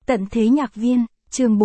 Tận thế nhạc viên, chương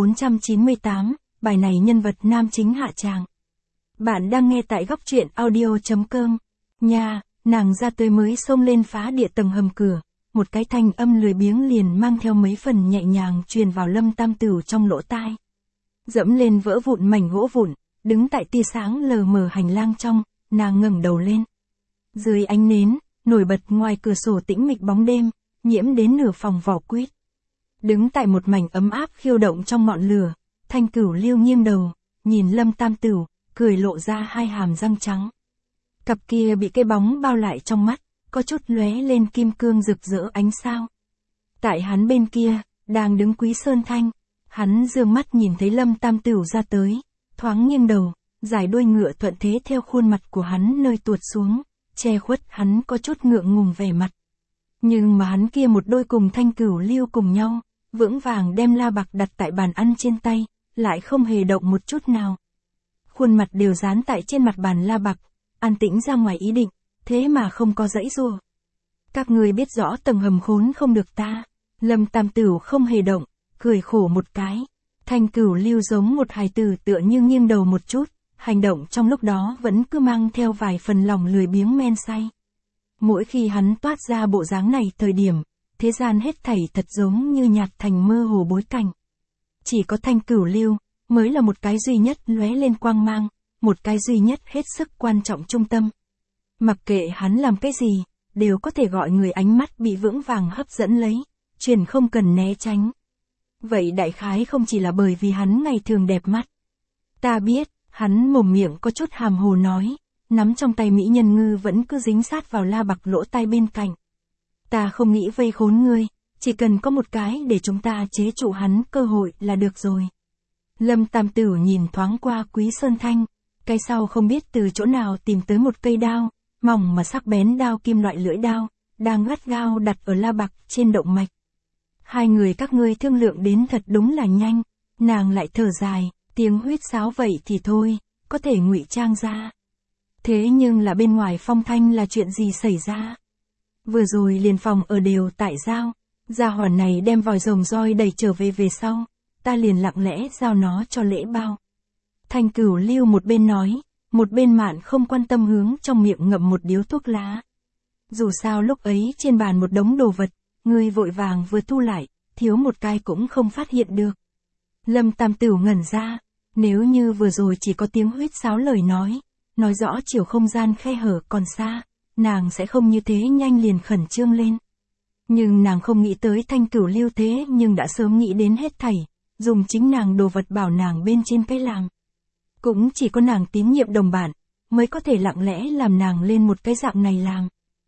498, bài này nhân vật nam chính hạ tràng. Bạn đang nghe tại góc truyện audio.com. Nha, nàng ra tới mới xông lên phá địa tầng hầm cửa, một cái thanh âm lười biếng liền mang theo mấy phần nhẹ nhàng truyền vào Lâm Tam Tửu trong lỗ tai. Dẫm lên vỡ vụn mảnh gỗ vụn, đứng tại tia sáng lờ mờ hành lang trong, nàng ngẩng đầu lên. Dưới ánh nến, nổi bật ngoài cửa sổ tĩnh mịch bóng đêm, nhiễm đến nửa phòng vỏ quýt. Đứng tại một mảnh ấm áp khiêu động trong ngọn lửa, Thanh Cửu Liêu nghiêng đầu, nhìn Lâm Tam Tửu, cười lộ ra hai hàm răng trắng. Cặp kia bị cái bóng bao lại trong mắt, có chút lóe lên kim cương rực rỡ ánh sao. Tại hắn bên kia, đang đứng Quý Sơn Thanh, hắn dương mắt nhìn thấy Lâm Tam Tửu ra tới, thoáng nghiêng đầu, giải đuôi ngựa thuận thế theo khuôn mặt của hắn nơi tuột xuống, che khuất hắn có chút ngượng ngùng vẻ mặt. Nhưng mà hắn kia một đôi cùng Thanh Cửu Liêu cùng nhau, vững vàng đem la bạc đặt tại bàn ăn trên tay, lại không hề động một chút nào. Khuôn mặt đều dán tại trên mặt bàn la bạc, an tĩnh ra ngoài ý định, thế mà không có giãy giụa. Các ngươi biết rõ tầng hầm khốn không được ta. Lâm Tam Tửu không hề động, cười khổ một cái. Thanh Cửu Liêu giống một hài tử tựa như nghiêng đầu một chút, hành động trong lúc đó vẫn cứ mang theo vài phần lòng lười biếng men say. Mỗi khi hắn toát ra bộ dáng này thời điểm, thế gian hết thảy thật giống như nhạt thành mơ hồ bối cảnh. Chỉ có Thanh Cửu Liêu, mới là một cái duy nhất lóe lên quang mang, một cái duy nhất hết sức quan trọng trung tâm. Mặc kệ hắn làm cái gì, đều có thể gọi người ánh mắt bị vững vàng hấp dẫn lấy, truyền không cần né tránh. Vậy đại khái không chỉ là bởi vì hắn ngày thường đẹp mắt. Ta biết, hắn mồm miệng có chút hàm hồ nói, nắm trong tay mỹ nhân ngư vẫn cứ dính sát vào la bạc lỗ tai bên cạnh. Ta không nghĩ vây khốn ngươi, chỉ cần có một cái để chúng ta chế trụ hắn cơ hội là được rồi. Lâm Tam Tửu nhìn thoáng qua Quý Sơn Thanh, cái sau không biết từ chỗ nào tìm tới một cây đao, mỏng mà sắc bén đao kim loại lưỡi đao, đang gắt gao đặt ở la bạc trên động mạch. Hai người các ngươi thương lượng đến thật đúng là nhanh, nàng lại thở dài, tiếng huýt sáo vậy thì thôi, có thể ngụy trang ra. Thế nhưng là bên ngoài phong thanh là chuyện gì xảy ra? Vừa rồi liền phòng ở đều tại giao, gia hỏa này đem vòi rồng roi đẩy trở về sau, ta liền lặng lẽ giao nó cho lễ bao. Thanh Cửu Liêu một bên nói, một bên mạn không quan tâm hướng trong miệng ngậm một điếu thuốc lá. Dù sao lúc ấy trên bàn một đống đồ vật, người vội vàng vừa thu lại, thiếu một cái cũng không phát hiện được. Lâm Tam Tửu ngẩn ra, nếu như vừa rồi chỉ có tiếng huýt sáo lời nói rõ chiều không gian khe hở còn xa, nàng sẽ không như thế nhanh liền khẩn trương lên. Nhưng nàng không nghĩ tới Thanh Cửu Liêu thế nhưng đã sớm nghĩ đến hết thảy, dùng chính nàng đồ vật bảo nàng bên trên cái làm. Cũng chỉ có nàng tín nhiệm đồng bạn, mới có thể lặng lẽ làm nàng lên một cái dạng này làm.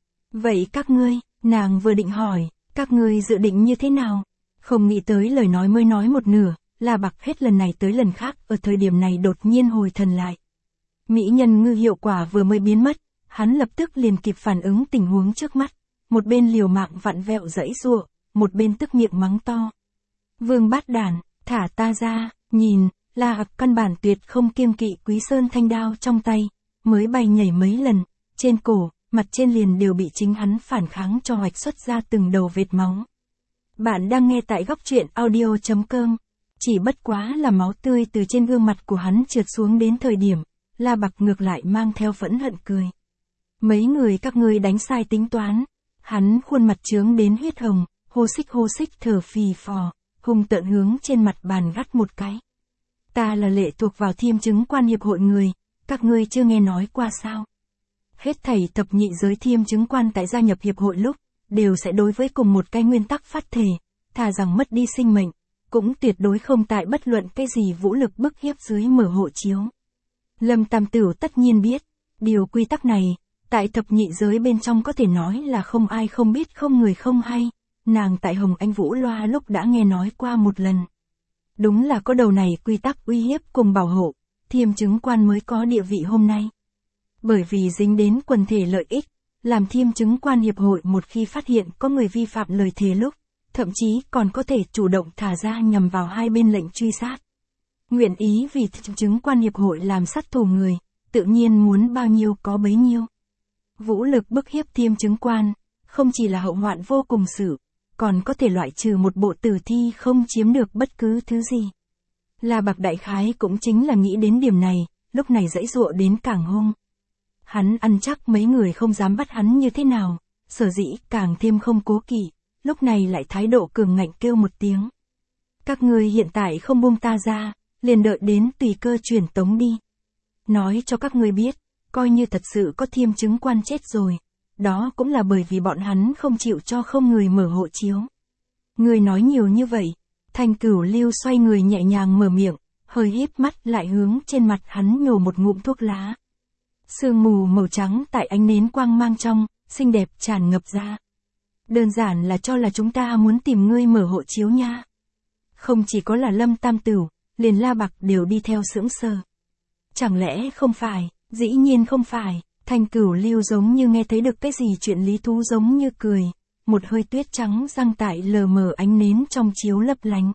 Vậy các ngươi, nàng vừa định hỏi, các ngươi dự định như thế nào? Không nghĩ tới lời nói mới nói một nửa, la bạc hết lần này tới lần khác ở thời điểm này đột nhiên hồi thần lại. Mỹ nhân ngư hiệu quả vừa mới biến mất, hắn lập tức liền kịp phản ứng tình huống trước mắt, một bên liều mạng vặn vẹo giãy giụa, một bên tức miệng mắng to. Vương bát đản, thả ta ra, nhìn, la hạc căn bản tuyệt không kiêng kỵ Quý Sơn Thanh đao trong tay, mới bay nhảy mấy lần, trên cổ, mặt trên liền đều bị chính hắn phản kháng cho hoạch xuất ra từng đầu vệt máu. Bạn đang nghe tại góc truyện audio.com, chỉ bất quá là máu tươi từ trên gương mặt của hắn trượt xuống đến thời điểm, la bạc ngược lại mang theo phẫn hận cười. Mấy người các ngươi đánh sai tính toán, hắn khuôn mặt trướng đến huyết hồng, hô xích thở phì phò, hung tợn hướng trên mặt bàn gắt một cái. Ta là lệ thuộc vào Thiêm Chứng Quan Hiệp hội người, các ngươi chưa nghe nói qua sao? Hết thảy thập nhị giới Thiêm Chứng Quan tại gia nhập hiệp hội lúc, đều sẽ đối với cùng một cái nguyên tắc phát thể, thà rằng mất đi sinh mệnh, cũng tuyệt đối không tại bất luận cái gì vũ lực bức hiếp dưới mở hộ chiếu. Lâm Tam Tửu tất nhiên biết, điều quy tắc này, tại thập nhị giới bên trong có thể nói là không ai không biết không người không hay, nàng tại Hồng Anh Vũ Loa lúc đã nghe nói qua một lần. Đúng là có đầu này quy tắc uy hiếp cùng bảo hộ, Thiêm Chứng Quan mới có địa vị hôm nay. Bởi vì dính đến quần thể lợi ích, làm Thiêm Chứng Quan Hiệp hội một khi phát hiện có người vi phạm lời thề lúc, thậm chí còn có thể chủ động thả ra nhằm vào hai bên lệnh truy sát. Nguyện ý vì Thiêm Chứng Quan Hiệp hội làm sát thủ người, tự nhiên muốn bao nhiêu có bấy nhiêu. Vũ lực bức hiếp Thiêm Chứng Quan, không chỉ là hậu hoạn vô cùng sự, còn có thể loại trừ một bộ tử thi không chiếm được bất cứ thứ gì. La Bạc đại khái cũng chính là nghĩ đến điểm này, lúc này giãy giụa đến càng hung. Hắn ăn chắc mấy người không dám bắt hắn như thế nào, sở dĩ càng thêm không cố kỵ, lúc này lại thái độ cường ngạnh kêu một tiếng. Các ngươi hiện tại không buông ta ra, liền đợi đến tùy cơ truyền tống đi. Nói cho các ngươi biết, coi như thật sự có Thiêm chứng quan chết rồi, đó cũng là bởi vì bọn hắn không chịu cho không người mở hộ chiếu. Người nói nhiều như vậy, Thanh Cửu Lưu xoay người nhẹ nhàng mở miệng, hơi híp mắt lại hướng trên mặt hắn nhổ một ngụm thuốc lá. Sương mù màu trắng tại ánh nến quang mang trong, xinh đẹp tràn ngập ra. Đơn giản là cho là chúng ta muốn tìm ngươi mở hộ chiếu nha. Không chỉ có là Lâm Tam Tửu, liền La Bạc đều đi theo sững sờ. Chẳng lẽ không phải, dĩ nhiên không phải, Thanh Cửu Lưu giống như nghe thấy được cái gì chuyện lý thú giống như cười, một hơi tuyết trắng răng tại lờ mờ ánh nến trong chiếu lấp lánh.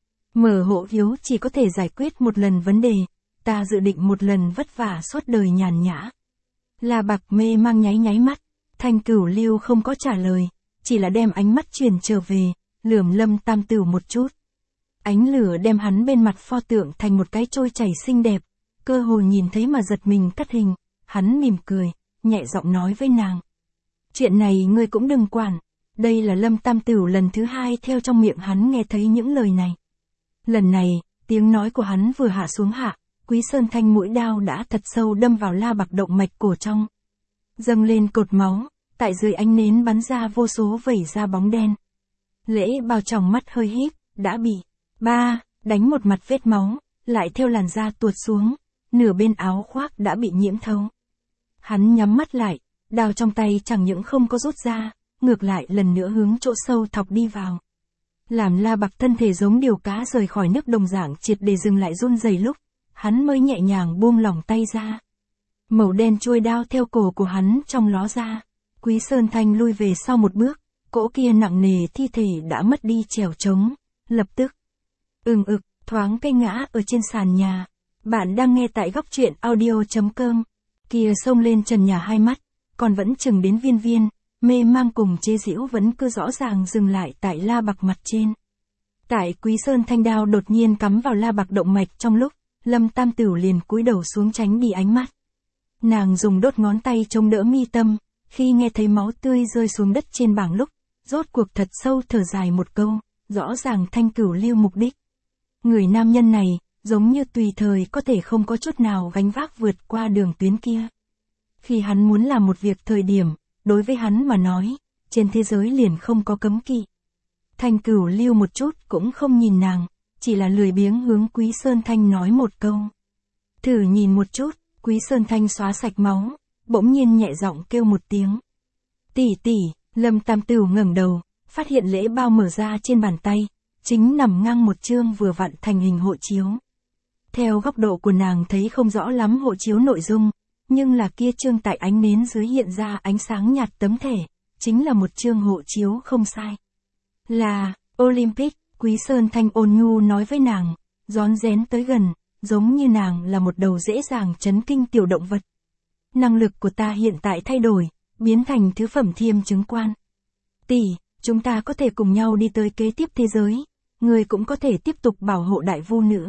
Mở hộ chiếu chỉ có thể giải quyết một lần vấn đề, ta dự định một lần vất vả suốt đời nhàn nhã. La Bạc mê mang nháy nháy mắt, Thanh Cửu Lưu không có trả lời, chỉ là đem ánh mắt truyền trở về, lườm Lâm Tam Tửu một chút. Ánh lửa đem hắn bên mặt pho tượng thành một cái trôi chảy xinh đẹp, cơ hồ nhìn thấy mà giật mình cắt hình, hắn mỉm cười, nhẹ giọng nói với nàng. Chuyện này ngươi cũng đừng quản, đây là Lâm Tam Tửu lần thứ hai theo trong miệng hắn nghe thấy những lời này. Lần này, tiếng nói của hắn vừa hạ xuống hạ, Quý Sơn Thanh mũi đao đã thật sâu đâm vào La Bạc động mạch cổ trong. Dâng lên cột máu, tại dưới ánh nến bắn ra vô số vẩy ra bóng đen. Lễ Bao tròng mắt hơi híp, đã bị đánh một mặt vết máu, lại theo làn da tuột xuống, nửa bên áo khoác đã bị nhiễm thấu. Hắn nhắm mắt lại, đao trong tay chẳng những không có rút ra, ngược lại lần nữa hướng chỗ sâu thọc đi vào. Làm La Bạc thân thể giống điều cá rời khỏi nước đồng dạng triệt để dừng lại run rẩy lúc, hắn mới nhẹ nhàng buông lỏng tay ra. Màu đen chuôi đao theo cổ của hắn trong ló ra, Quý Sơn Thanh lui về sau một bước, cỗ kia nặng nề thi thể đã mất đi trèo trống, lập tức thoáng cây ngã ở trên sàn nhà. Bạn đang nghe tại góc truyện audio.com. Kia xông lên trần nhà hai mắt, còn vẫn chừng đến viên viên, mê mang cùng chế giễu vẫn cứ rõ ràng dừng lại tại La Bạc mặt trên. Tại Quý Sơn Thanh đao đột nhiên cắm vào La Bạc động mạch trong lúc, Lâm Tam Tửu liền cúi đầu xuống tránh đi ánh mắt. Nàng dùng đốt ngón tay chống đỡ mi tâm, khi nghe thấy máu tươi rơi xuống đất trên bảng lúc, rốt cuộc thật sâu thở dài một câu, rõ ràng Thanh Cửu Lưu mục đích. Người nam nhân này, giống như tùy thời có thể không có chút nào gánh vác vượt qua đường tuyến kia. Khi hắn muốn làm một việc thời điểm, đối với hắn mà nói, trên thế giới liền không có cấm kỵ. Thanh Cửu Lưu một chút cũng không nhìn nàng, chỉ là lười biếng hướng Quý Sơn Thanh nói một câu. Thử nhìn một chút, Quý Sơn Thanh xóa sạch máu, bỗng nhiên nhẹ giọng kêu một tiếng. Tỷ tỷ, Lâm Tam Tửu ngẩng đầu, phát hiện Lễ Bao mở ra trên bàn tay, chính nằm ngang một chương vừa vặn thành hình hộ chiếu. Theo góc độ của nàng thấy không rõ lắm hộ chiếu nội dung, nhưng là kia chương tại ánh nến dưới hiện ra ánh sáng nhạt tấm thẻ, chính là một chương hộ chiếu không sai. Là Olympic, Quý Sơn Thanh ôn nhu nói với nàng, rón rén tới gần, giống như nàng là một đầu dễ dàng chấn kinh tiểu động vật. Năng lực của ta hiện tại thay đổi, biến thành thứ phẩm Thiêm chứng quan. Tỷ, chúng ta có thể cùng nhau đi tới kế tiếp thế giới, người cũng có thể tiếp tục bảo hộ đại vu nữ.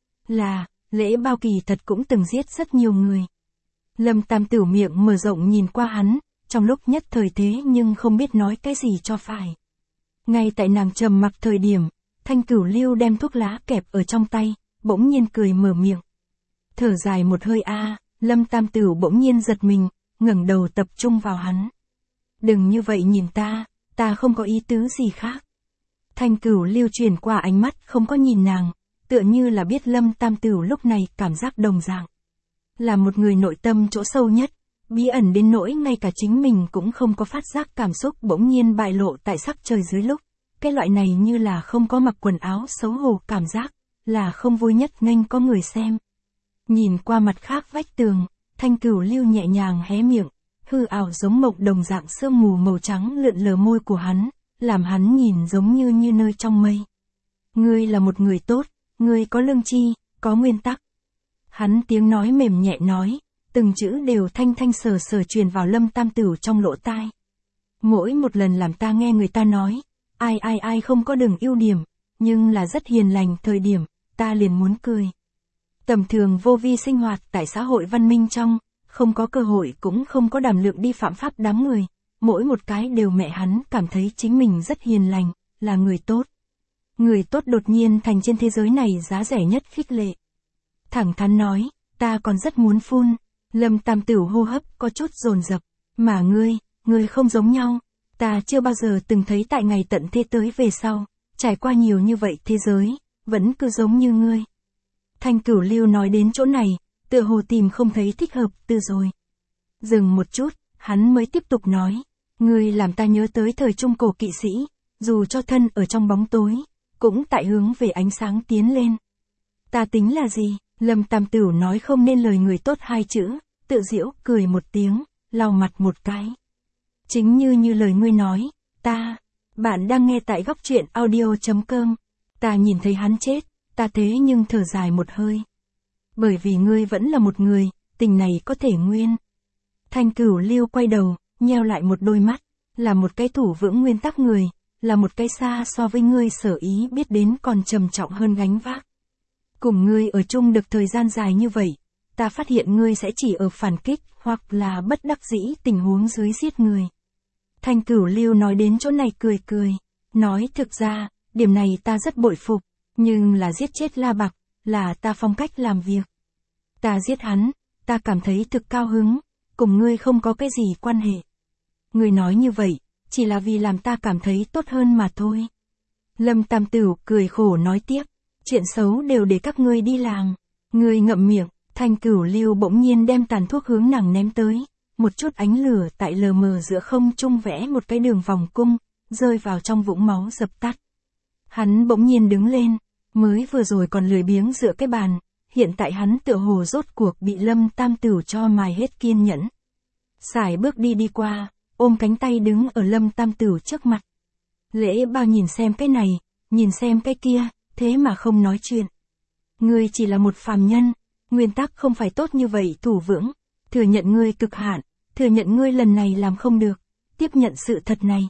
Là, Lễ Bao kỳ thật cũng từng giết rất nhiều người. Lâm Tam Tửu miệng mở rộng nhìn qua hắn, trong lúc nhất thời thế nhưng không biết nói cái gì cho phải. Ngay tại nàng trầm mặc thời điểm, Thanh Cửu Lưu đem thuốc lá kẹp ở trong tay, bỗng nhiên cười mở miệng. Thở dài một hơi Lâm Tam Tửu bỗng nhiên giật mình, ngẩng đầu tập trung vào hắn. Đừng như vậy nhìn ta không có ý tứ gì khác. Thanh Cửu Lưu chuyển qua ánh mắt không có nhìn nàng, tựa như là biết Lâm Tam Tửu lúc này cảm giác đồng dạng. Là một người nội tâm chỗ sâu nhất, bí ẩn đến nỗi ngay cả chính mình cũng không có phát giác cảm xúc bỗng nhiên bại lộ tại sắc trời dưới lúc. Cái loại này như là không có mặc quần áo xấu hổ cảm giác, là không vui nhất nghênh có người xem. Nhìn qua mặt khác vách tường, Thanh Cửu Lưu nhẹ nhàng hé miệng, hư ảo giống mộng đồng dạng sương mù màu trắng lượn lờ môi của hắn, làm hắn nhìn giống như nơi trong mây. Ngươi là một người tốt, ngươi có lương tri, có nguyên tắc. Hắn tiếng nói mềm nhẹ nói, từng chữ đều thanh thanh sờ sờ truyền vào Lâm Tam Tửu trong lỗ tai. Mỗi một lần làm ta nghe người ta nói, ai không có đường ưu điểm, nhưng là rất hiền lành thời điểm, ta liền muốn cười. Tầm thường vô vi sinh hoạt tại xã hội văn minh trong, không có cơ hội cũng không có đảm lượng đi phạm pháp đám người, mỗi một cái đều mẹ hắn cảm thấy chính mình rất hiền lành, là người tốt. Người tốt đột nhiên thành trên thế giới này giá rẻ nhất khích lệ. Thẳng thắn nói, ta còn rất muốn phun. Lâm Tam Tửu hô hấp có chút dồn dập, mà ngươi không giống nhau, ta chưa bao giờ từng thấy tại ngày tận thế tới về sau, trải qua nhiều như vậy thế giới, vẫn cứ giống như ngươi. Thanh Cửu Lưu nói đến chỗ này, tựa hồ tìm không thấy thích hợp từ rồi. Dừng một chút, hắn mới tiếp tục nói, ngươi làm ta nhớ tới thời trung cổ kỵ sĩ, dù cho thân ở trong bóng tối, cũng tại hướng về ánh sáng tiến lên. Ta tính là gì? Lâm Tam Tửu nói không nên lời người tốt hai chữ, tự giễu cười một tiếng, lau mặt một cái. Chính như lời ngươi nói, bạn đang nghe tại góc truyện audio.com, ta nhìn thấy hắn chết, ta thế nhưng thở dài một hơi. Bởi vì ngươi vẫn là một người, tình này có thể nguyên. Thanh Cửu Lưu quay đầu, nheo lại một đôi mắt, là một cái thủ vững nguyên tắc người, là một cái xa so với ngươi sở ý biết đến còn trầm trọng hơn gánh vác. Cùng ngươi ở chung được thời gian dài như vậy, ta phát hiện ngươi sẽ chỉ ở phản kích hoặc là bất đắc dĩ tình huống dưới giết người. Thanh Cửu Lưu nói đến chỗ này cười, nói thực ra, điểm này ta rất bội phục, nhưng là giết chết La Bạc, là ta phong cách làm việc. Ta giết hắn, ta cảm thấy thực cao hứng, cùng ngươi không có cái gì quan hệ. Ngươi nói như vậy, chỉ là vì làm ta cảm thấy tốt hơn mà thôi. Lâm Tam Tửu cười khổ nói tiếp, chuyện xấu đều để các ngươi đi làm. Ngươi ngậm miệng. Thanh Cửu Lưu bỗng nhiên đem tàn thuốc hướng nàng ném tới, một chút ánh lửa tại lờ mờ giữa không trung vẽ một cái đường vòng cung, rơi vào trong vũng máu dập tắt. Hắn bỗng nhiên đứng lên, mới vừa rồi còn lười biếng dựa cái bàn, hiện tại hắn tựa hồ rốt cuộc bị Lâm Tam Tửu cho mài hết kiên nhẫn. Sải bước đi qua, ôm cánh tay đứng ở Lâm Tam Tửu trước mặt. Lễ Bao nhìn xem cái này, nhìn xem cái kia, thế mà không nói chuyện. Ngươi chỉ là một phàm nhân. Nguyên tắc không phải tốt như vậy thủ vững, thừa nhận ngươi cực hạn, thừa nhận ngươi lần này làm không được, tiếp nhận sự thật này.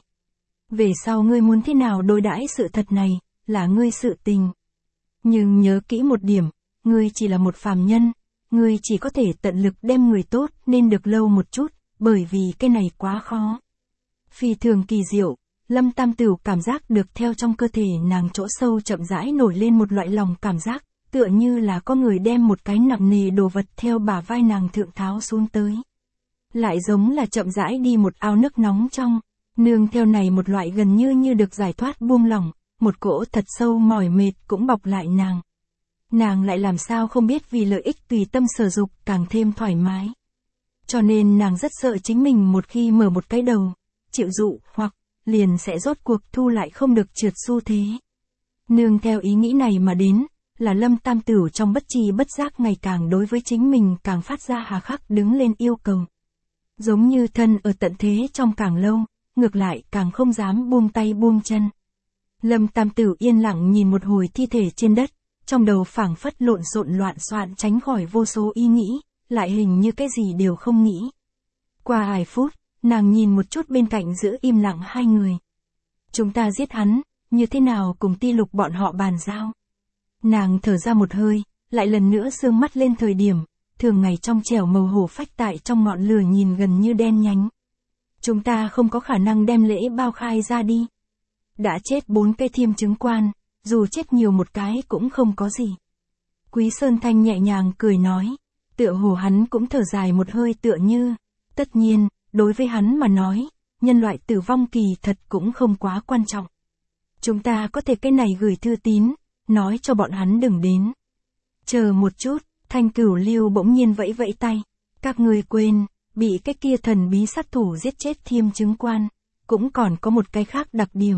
Về sau ngươi muốn thế nào đối đãi sự thật này, là ngươi sự tình. Nhưng nhớ kỹ một điểm, ngươi chỉ là một phàm nhân, ngươi chỉ có thể tận lực đem người tốt nên được lâu một chút, bởi vì cái này quá khó. Phi thường kỳ diệu, Lâm Tam Tửu cảm giác được theo trong cơ thể nàng chỗ sâu chậm rãi nổi lên một loại lòng cảm giác. Tựa như là có người đem một cái nặng nề đồ vật theo bả vai nàng thượng tháo xuống tới. Lại giống là chậm rãi đi một ao nước nóng trong, nương theo này một loại gần như được giải thoát buông lỏng, một cỗ thật sâu mỏi mệt cũng bọc lại nàng. Nàng lại làm sao không biết vì lợi ích tùy tâm sở dục càng thêm thoải mái. Cho nên nàng rất sợ chính mình một khi mở một cái đầu, chịu dụ hoặc liền sẽ rốt cuộc thu lại không được trượt xu thế. Nương theo ý nghĩ này mà đến, là Lâm Tam Tửu trong bất tri bất giác ngày càng đối với chính mình càng phát ra hà khắc đứng lên yêu cầu. Giống như thân ở tận thế trong càng lâu, ngược lại càng không dám buông tay buông chân. Lâm Tam Tửu yên lặng nhìn một hồi thi thể trên đất, trong đầu phảng phất lộn xộn loạn soạn tránh khỏi vô số ý nghĩ, lại hình như cái gì đều không nghĩ. Qua 2 phút, nàng nhìn một chút bên cạnh giữ im lặng hai người. Chúng ta giết hắn, như thế nào cùng Ti Lục bọn họ bàn giao. Nàng thở ra một hơi, lại lần nữa sương mắt lên thời điểm, thường ngày trong trẻo màu hổ phách tại trong ngọn lửa nhìn gần như đen nhánh. Chúng ta không có khả năng đem Lễ Bao khai ra đi. Đã chết 4 cái thiêm chứng quan, dù chết nhiều một cái cũng không có gì. Quý Sơn Thanh nhẹ nhàng cười nói, tựa hồ hắn cũng thở dài một hơi tựa như, tất nhiên, đối với hắn mà nói, nhân loại tử vong kỳ thật cũng không quá quan trọng. Chúng ta có thể cái này gửi thư tín, nói cho bọn hắn đừng đến. Chờ một chút, Thanh Cửu Lưu bỗng nhiên vẫy vẫy tay. Các ngươi quên, bị cái kia thần bí sát thủ giết chết thiêm chứng quan, cũng còn có một cái khác đặc điểm.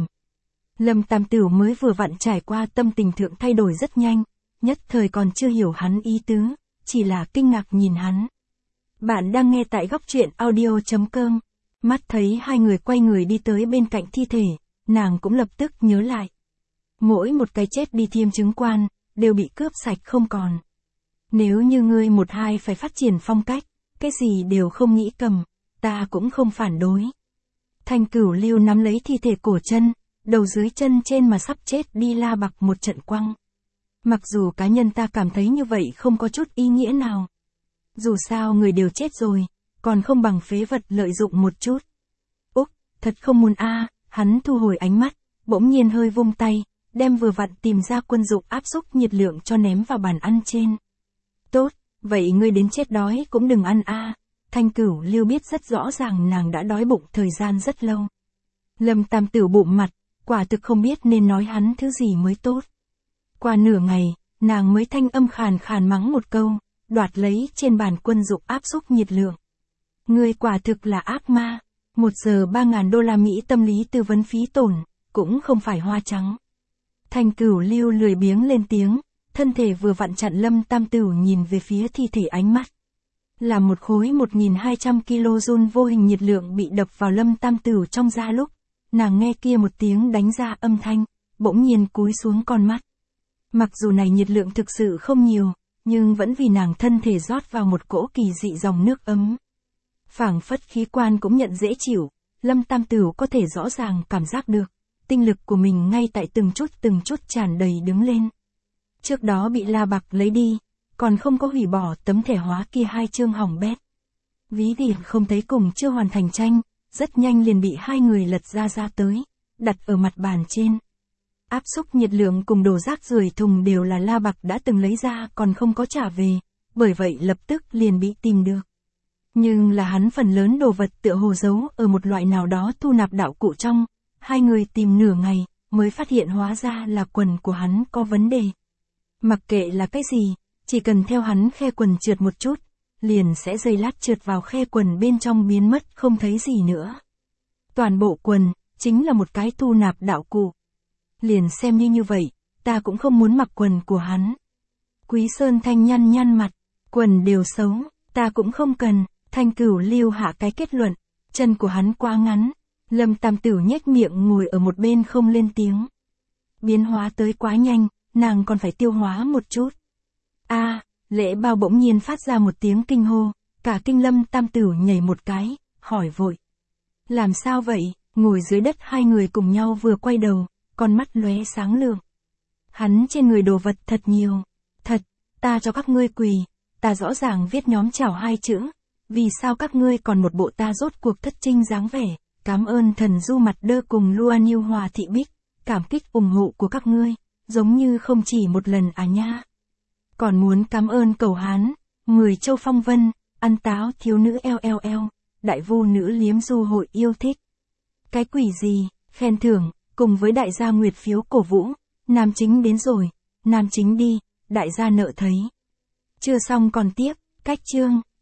Lâm Tam Tửu mới vừa vặn trải qua tâm tình thượng thay đổi rất nhanh, nhất thời còn chưa hiểu hắn ý tứ, chỉ là kinh ngạc nhìn hắn. Bạn đang nghe tại góc truyện audio.com, mắt thấy hai người quay người đi tới bên cạnh thi thể, nàng cũng lập tức nhớ lại. Mỗi một cái chết đi thiêm chứng quan, đều bị cướp sạch không còn. Nếu như ngươi một hai phải phát triển phong cách, cái gì đều không nghĩ cầm, ta cũng không phản đối. Thanh Cửu Lưu nắm lấy thi thể cổ chân, đầu dưới chân trên mà sắp chết đi La Bạc một trận quăng. Mặc dù cá nhân ta cảm thấy như vậy không có chút ý nghĩa nào. Dù sao người đều chết rồi, còn không bằng phế vật lợi dụng một chút. Úc, thật không muốn hắn thu hồi ánh mắt, bỗng nhiên hơi vung tay, đem vừa vặn tìm ra quân dụng áp xúc nhiệt lượng cho ném vào bàn ăn trên. Tốt, vậy ngươi đến chết đói cũng đừng ăn Thanh Cửu Lưu biết rất rõ ràng nàng đã đói bụng thời gian rất lâu. Lâm Tam Tửu bụng mặt, quả thực không biết nên nói hắn thứ gì mới tốt. Qua nửa ngày, nàng mới thanh âm khàn khàn mắng một câu, đoạt lấy trên bàn quân dụng áp xúc nhiệt lượng. Ngươi quả thực là ác ma, 1 giờ 3.000 đô la Mỹ tâm lý tư vấn phí tổn, cũng không phải hoa trắng. Thanh Cửu Lưu lười biếng lên tiếng, thân thể vừa vặn chặn Lâm Tam Tửu nhìn về phía thi thể ánh mắt. Là một khối 1.200 kJ vô hình nhiệt lượng bị đập vào Lâm Tam Tửu trong da lúc, nàng nghe kia một tiếng đánh ra âm thanh, bỗng nhiên cúi xuống con mắt. Mặc dù này nhiệt lượng thực sự không nhiều, nhưng vẫn vì nàng thân thể rót vào một cỗ kỳ dị dòng nước ấm. Phảng phất khí quan cũng nhận dễ chịu, Lâm Tam Tửu có thể rõ ràng cảm giác được, tinh lực của mình ngay tại từng chút tràn đầy đứng lên. Trước đó bị La Bạc lấy đi, còn không có hủy bỏ tấm thẻ hóa kia 2 chương hỏng bét. Ví tiền không thấy cùng chưa hoàn thành tranh, rất nhanh liền bị 2 người lật ra tới, đặt ở mặt bàn trên. Áp xúc nhiệt lượng cùng đồ rác rưởi thùng đều là La Bạc đã từng lấy ra còn không có trả về, bởi vậy lập tức liền bị tìm được. Nhưng là hắn phần lớn đồ vật tựa hồ giấu ở một loại nào đó thu nạp đạo cụ trong, 2 người tìm nửa ngày, mới phát hiện hóa ra là quần của hắn có vấn đề. Mặc kệ là cái gì, chỉ cần theo hắn khe quần trượt một chút, liền sẽ giây lát trượt vào khe quần bên trong biến mất không thấy gì nữa. Toàn bộ quần, chính là một cái thu nạp đạo cụ. Liền xem như vậy, ta cũng không muốn mặc quần của hắn. Quý Sơn Thanh nhăn mặt, quần đều xấu, ta cũng không cần. Thanh Cửu Lưu hạ cái kết luận, chân của hắn quá ngắn. Lâm Tam Tửu nhếch miệng ngồi ở một bên không lên tiếng. Biến hóa tới quá nhanh, nàng còn phải tiêu hóa một chút. Lễ Bao bỗng nhiên phát ra một tiếng kinh hô, cả kinh Lâm Tam Tửu nhảy một cái, hỏi vội. Làm sao vậy? Ngồi dưới đất 2 người cùng nhau vừa quay đầu, con mắt lóe sáng lường. Hắn trên người đồ vật thật nhiều. Thật, ta cho các ngươi quỳ, ta rõ ràng viết nhóm chảo 2 chữ. Vì sao các ngươi còn một bộ ta rốt cuộc thất trinh dáng vẻ, cảm ơn thần du mặt đơ cùng Luan Yêu Hòa Thị Bích, cảm kích ủng hộ của các ngươi, giống như không chỉ một lần nha. Còn muốn cảm ơn Cầu Hán, người Châu Phong Vân, ăn táo thiếu nữ LLL, đại vu nữ liếm du hội yêu thích. Cái quỷ gì, khen thưởng, cùng với đại gia nguyệt phiếu cổ vũ, nam chính đến rồi, nam chính đi, đại gia nợ thấy. Chưa xong còn tiếp, cách chương.